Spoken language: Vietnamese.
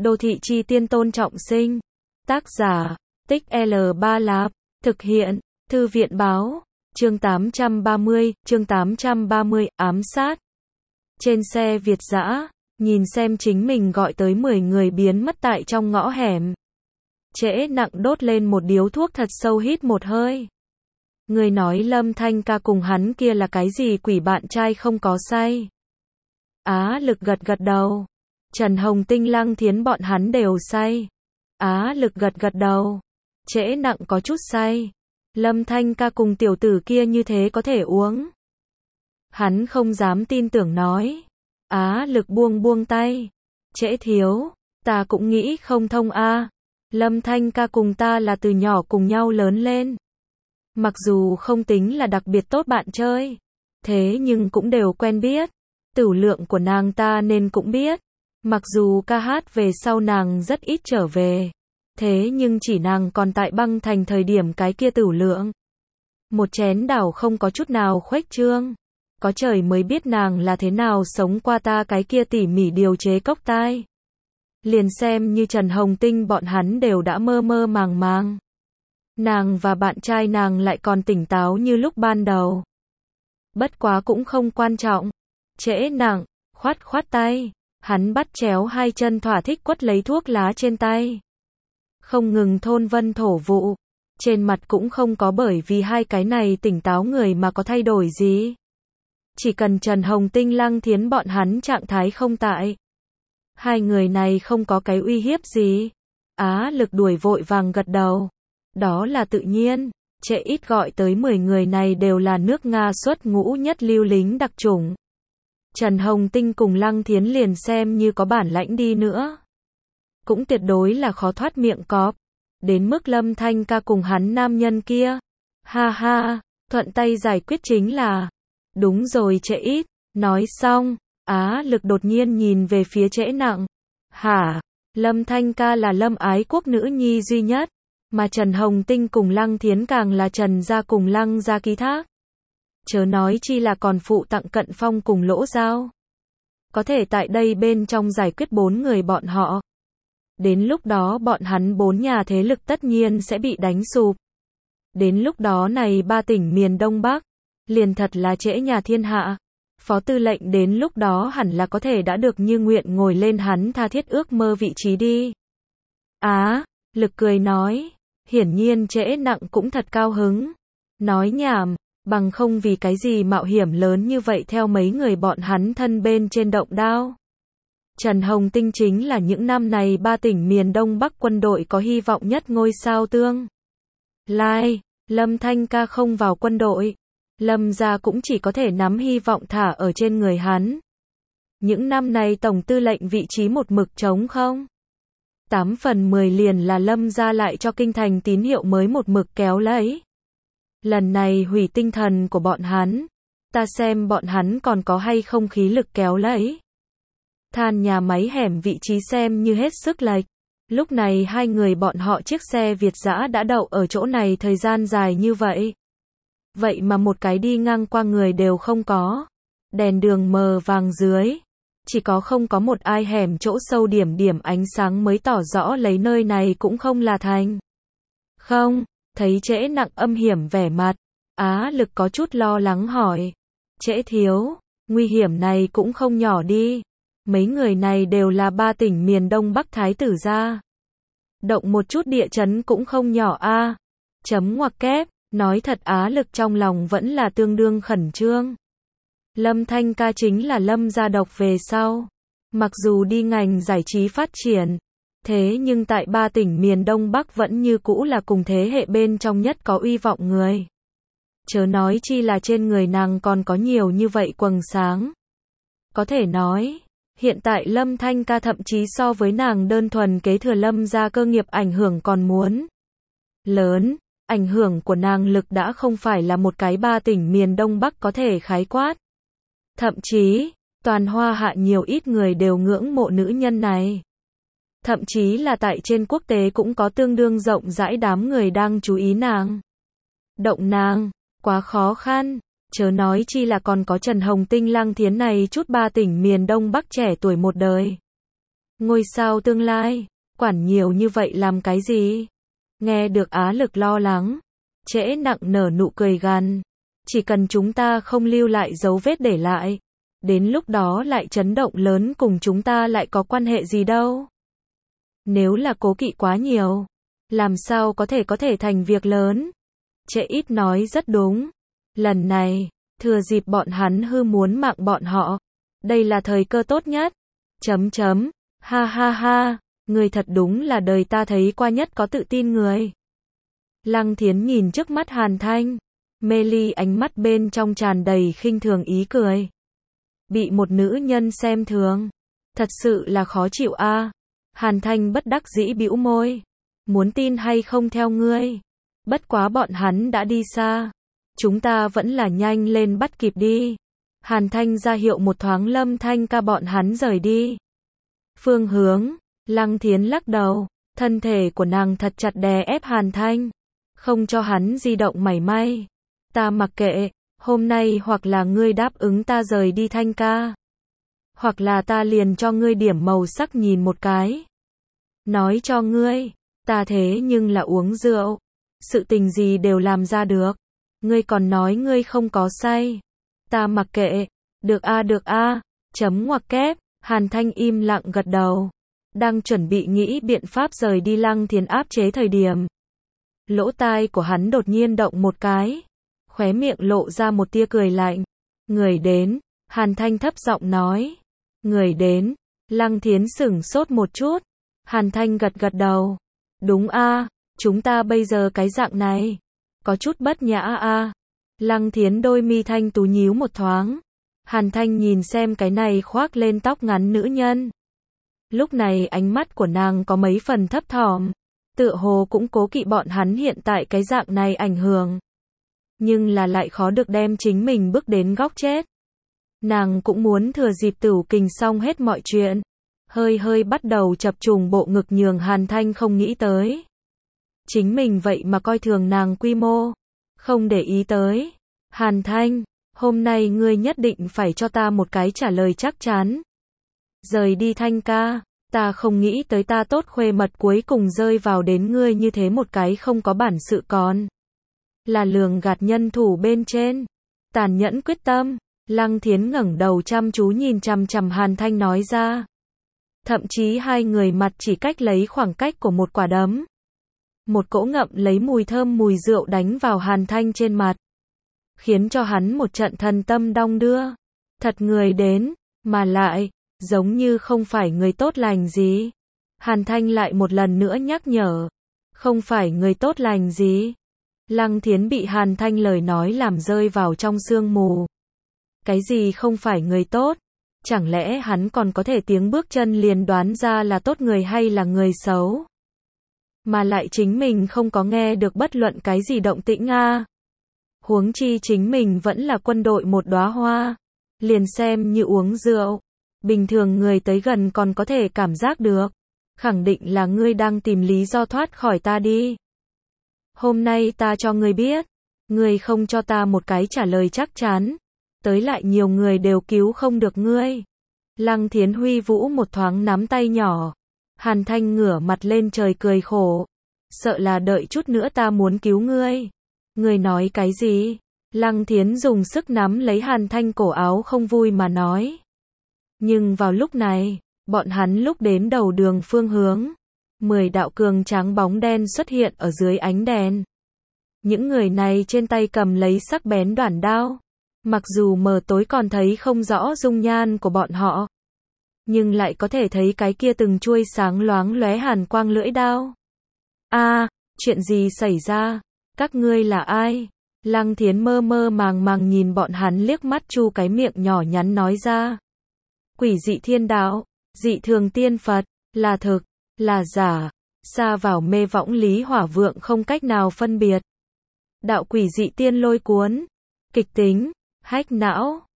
Đô thị chi tiên Tôn Trọng Sinh. Tác giả, Tích L3 Lạp. Thực hiện, Thư viện báo. Chương 830, ám sát. Trên xe Việt dã, nhìn xem chính mình gọi tới 10 người biến mất tại trong ngõ hẻm. Trễ Nặng đốt lên một điếu thuốc thật sâu, hít một hơi. Người nói Lâm Thanh Ca cùng hắn kia là cái gì quỷ bạn trai không có say. Á Lực gật gật đầu. Trần Hồng Tinh, Lăng Thiến bọn hắn đều say. Á Lực gật gật đầu. Trễ Nặng có chút say. Lâm Thanh Ca cùng tiểu tử kia như thế có thể uống. Hắn không dám tin tưởng nói. Á Lực buông tay. Trễ thiếu, ta cũng nghĩ không thông a. Lâm Thanh Ca cùng ta là từ nhỏ cùng nhau lớn lên. Mặc dù không tính là đặc biệt tốt bạn chơi, thế nhưng cũng đều quen biết. Tửu lượng của nàng ta nên cũng biết. Mặc dù ca hát về sau nàng rất ít trở về, thế nhưng chỉ nàng còn tại Băng Thành thời điểm cái kia tửu lượng. Một chén đảo không có chút nào khuếch trương. Có trời mới biết nàng là thế nào sống qua ta cái kia tỉ mỉ điều chế cốc tai. Liền xem như Trần Hồng Tinh bọn hắn đều đã mơ mơ màng màng. Nàng và bạn trai nàng lại còn tỉnh táo như lúc ban đầu. Bất quá cũng không quan trọng. Trễ Nặng khoát tay, hắn bắt chéo hai chân thỏa thích quất lấy thuốc lá trên tay. Không ngừng thôn vân thổ vụ, trên mặt cũng không có bởi vì hai cái này tỉnh táo người mà có thay đổi gì. Chỉ cần Trần Hồng Tinh, Lăng Thiến bọn hắn trạng thái không tại, hai người này không có cái uy hiếp gì. Á Lực đuổi vội vàng gật đầu. Đó là tự nhiên, Trễ ít gọi tới 10 người này đều là nước Nga xuất ngũ nhất lưu lính đặc chủng. Trần Hồng Tinh cùng Lăng Thiến liền xem như có bản lãnh đi nữa, cũng tuyệt đối là khó thoát miệng cọp. Đến mức Lâm Thanh Ca cùng hắn nam nhân kia, ha ha, thuận tay giải quyết chính là. Đúng rồi Trễ ít. Nói xong, Á Lực đột nhiên nhìn về phía Trễ Nặng. Hả? Lâm Thanh Ca là Lâm Ái Quốc nữ nhi duy nhất, mà Trần Hồng Tinh cùng Lăng Thiến càng là Trần gia cùng Lăng gia ký thác. Chớ nói chi là còn phụ tặng Cận Phong cùng Lỗ Giao. Có thể tại đây bên trong giải quyết 4 người bọn họ. Đến lúc đó bọn hắn 4 nhà thế lực tất nhiên sẽ bị đánh sụp. Đến lúc đó này 3 tỉnh miền Đông Bắc, liền thật là Trễ nhà thiên hạ. Phó tư lệnh đến lúc đó hẳn là có thể đã được như nguyện ngồi lên hắn tha thiết ước mơ vị trí đi. Á, Lực cười nói, hiển nhiên Trễ Nặng cũng thật cao hứng. Nói nhảm, bằng không vì cái gì mạo hiểm lớn như vậy theo mấy người bọn hắn thân bên trên động đao. Trần Hồng Tinh chính là những năm này 3 tỉnh miền Đông Bắc quân đội có hy vọng nhất ngôi sao tương lai. Lâm Thanh Ca không vào quân đội, Lâm gia cũng chỉ có thể nắm hy vọng thả ở trên người hắn. Những năm này tổng tư lệnh vị trí một mực trống không. 8 phần 10 liền là Lâm gia lại cho kinh thành tín hiệu mới một mực kéo lấy. Lần này hủy tinh thần của bọn hắn, ta xem bọn hắn còn có hay không khí lực kéo lấy. Than nhà máy hẻm vị trí xem như hết sức lệch. Lúc này hai người bọn họ chiếc xe Việt dã đã đậu ở chỗ này thời gian dài như vậy. Vậy mà một cái đi ngang qua người đều không có. Đèn đường mờ vàng dưới. Chỉ có không có một ai, hẻm chỗ sâu điểm điểm ánh sáng mới tỏ rõ lấy nơi này cũng không là thành. Không, thấy Trễ Nặng âm hiểm vẻ mặt. Á Lực có chút lo lắng hỏi. Trễ thiếu, nguy hiểm này cũng không nhỏ đi. Mấy người này đều là 3 tỉnh miền Đông Bắc thái tử gia. Động một chút địa chấn cũng không nhỏ a. Chấm ngoặc kép. Nói thật Á Lực trong lòng vẫn là tương đương khẩn trương. Lâm Thanh Ca chính là Lâm gia độc về sau. Mặc dù đi ngành giải trí phát triển, thế nhưng tại 3 tỉnh miền Đông Bắc vẫn như cũ là cùng thế hệ bên trong nhất có uy vọng người. Chớ nói chi là trên người nàng còn có nhiều như vậy quầng sáng. Có thể nói, hiện tại Lâm Thanh Ca thậm chí so với nàng đơn thuần kế thừa Lâm gia cơ nghiệp ảnh hưởng còn muốn lớn. Ảnh hưởng của nàng lực đã không phải là một cái 3 tỉnh miền Đông Bắc có thể khái quát. Thậm chí, toàn Hoa Hạ nhiều ít người đều ngưỡng mộ nữ nhân này. Thậm chí là tại trên quốc tế cũng có tương đương rộng rãi đám người đang chú ý nàng. Động nàng, quá khó khăn, chớ nói chi là còn có Trần Hồng Tinh, Lăng Thiến này chút 3 tỉnh miền Đông Bắc trẻ tuổi một đời. Ngôi sao tương lai, quản nhiều như vậy làm cái gì? Nghe được Á Lực lo lắng, Trễ Nặng nở nụ cười gằn. Chỉ cần chúng ta không lưu lại dấu vết để lại, đến lúc đó lại chấn động lớn cùng chúng ta lại có quan hệ gì đâu. Nếu là cố kỵ quá nhiều, làm sao có thể thành việc lớn. Trễ Ít nói rất đúng. Lần này, thừa dịp bọn hắn hư muốn mạng bọn họ, đây là thời cơ tốt nhất. Ha ha ha, người thật đúng là đời ta thấy qua nhất có tự tin người. Lăng Thiến nhìn trước mắt Hàn Thanh, mê ly ánh mắt bên trong tràn đầy khinh thường ý cười. Bị một nữ nhân xem thường, thật sự là khó chịu a. Hàn Thanh bất đắc dĩ bĩu môi, muốn tin hay không theo ngươi. Bất quá bọn hắn đã đi xa, chúng ta vẫn là nhanh lên bắt kịp đi. Hàn Thanh ra hiệu một thoáng Lâm Thanh Ca bọn hắn rời đi. Phương hướng, Lăng Thiến lắc đầu, thân thể của nàng thật chặt đè ép Hàn Thanh, không cho hắn di động mảy may. Ta mặc kệ, hôm nay hoặc là ngươi đáp ứng ta rời đi Thanh ca, hoặc là ta liền cho ngươi điểm màu sắc nhìn một cái. Nói cho ngươi, ta thế nhưng là uống rượu, sự tình gì đều làm ra được. Ngươi còn nói ngươi không có say. Ta mặc kệ, được a, chấm ngoặc kép. Hàn Thanh im lặng gật đầu, đang chuẩn bị nghĩ biện pháp rời đi Lăng Thiến áp chế thời điểm. Lỗ tai của hắn đột nhiên động một cái, khóe miệng lộ ra một tia cười lạnh. Người đến, Hàn Thanh thấp giọng nói. Người đến, Lăng Thiến sửng sốt một chút. Hàn Thanh gật gật đầu. Đúng a, chúng ta bây giờ cái dạng này, có chút bất nhã a. Lăng Thiến đôi mi thanh tú nhíu một thoáng. Hàn Thanh nhìn xem cái này khoác lên tóc ngắn nữ nhân. Lúc này ánh mắt của nàng có mấy phần thấp thỏm, tựa hồ cũng cố kỵ bọn hắn hiện tại cái dạng này ảnh hưởng. Nhưng là lại khó được đem chính mình bước đến góc chết. Nàng cũng muốn thừa dịp Tửu Kình xong hết mọi chuyện, hơi bắt đầu chập trùng bộ ngực nhường Hàn Thanh không nghĩ tới. Chính mình vậy mà coi thường nàng quy mô, không để ý tới. Hàn Thanh, hôm nay ngươi nhất định phải cho ta một cái trả lời chắc chắn. Rời đi Thanh ca, ta không nghĩ tới ta tốt khuê mật cuối cùng rơi vào đến ngươi như thế một cái không có bản sự còn. Là lường gạt nhân thủ bên trên. Tàn nhẫn quyết tâm. Lăng Thiến ngẩng đầu chăm chú nhìn chằm chằm Hàn Thanh nói ra. Thậm chí hai người mặt chỉ cách lấy khoảng cách của một quả đấm. Một cỗ ngậm lấy mùi thơm mùi rượu đánh vào Hàn Thanh trên mặt, khiến cho hắn một trận thần tâm đong đưa. Thật người đến, mà lại, giống như không phải người tốt lành gì. Hàn Thanh lại một lần nữa nhắc nhở. Không phải người tốt lành gì. Lăng Thiến bị Hàn Thanh lời nói làm rơi vào trong sương mù. Cái gì không phải người tốt? Chẳng lẽ hắn còn có thể tiếng bước chân liền đoán ra là tốt người hay là người xấu? Mà lại chính mình không có nghe được bất luận cái gì động tĩnh a. Huống chi chính mình vẫn là quân đội một đóa hoa, liền xem như uống rượu, bình thường người tới gần còn có thể cảm giác được. Khẳng định là ngươi đang tìm lý do thoát khỏi ta đi. Hôm nay ta cho ngươi biết, ngươi không cho ta một cái trả lời chắc chắn, tới lại nhiều người đều cứu không được ngươi. Lăng Thiến huy vũ một thoáng nắm tay nhỏ. Hàn Thanh ngửa mặt lên trời cười khổ. Sợ là đợi chút nữa ta muốn cứu ngươi. Ngươi nói cái gì? Lăng Thiến dùng sức nắm lấy Hàn Thanh cổ áo không vui mà nói. Nhưng vào lúc này, bọn hắn lúc đến đầu đường phương hướng, 10 đạo cường tráng bóng đen xuất hiện ở dưới ánh đèn. Những người này trên tay cầm lấy sắc bén đoản đao. Mặc dù mờ tối còn thấy không rõ dung nhan của bọn họ, nhưng lại có thể thấy cái kia từng chuôi sáng loáng lóe hàn quang lưỡi đao. Chuyện gì xảy ra? Các ngươi là ai? Lăng Thiến mơ mơ màng nhìn bọn hắn liếc mắt chu cái miệng nhỏ nhắn nói ra. Quỷ dị thiên đạo, dị thường tiên Phật, là thực, là giả, xa vào mê võng lý hỏa vượng không cách nào phân biệt. Đạo quỷ dị tiên lôi cuốn, kịch tính, hách não.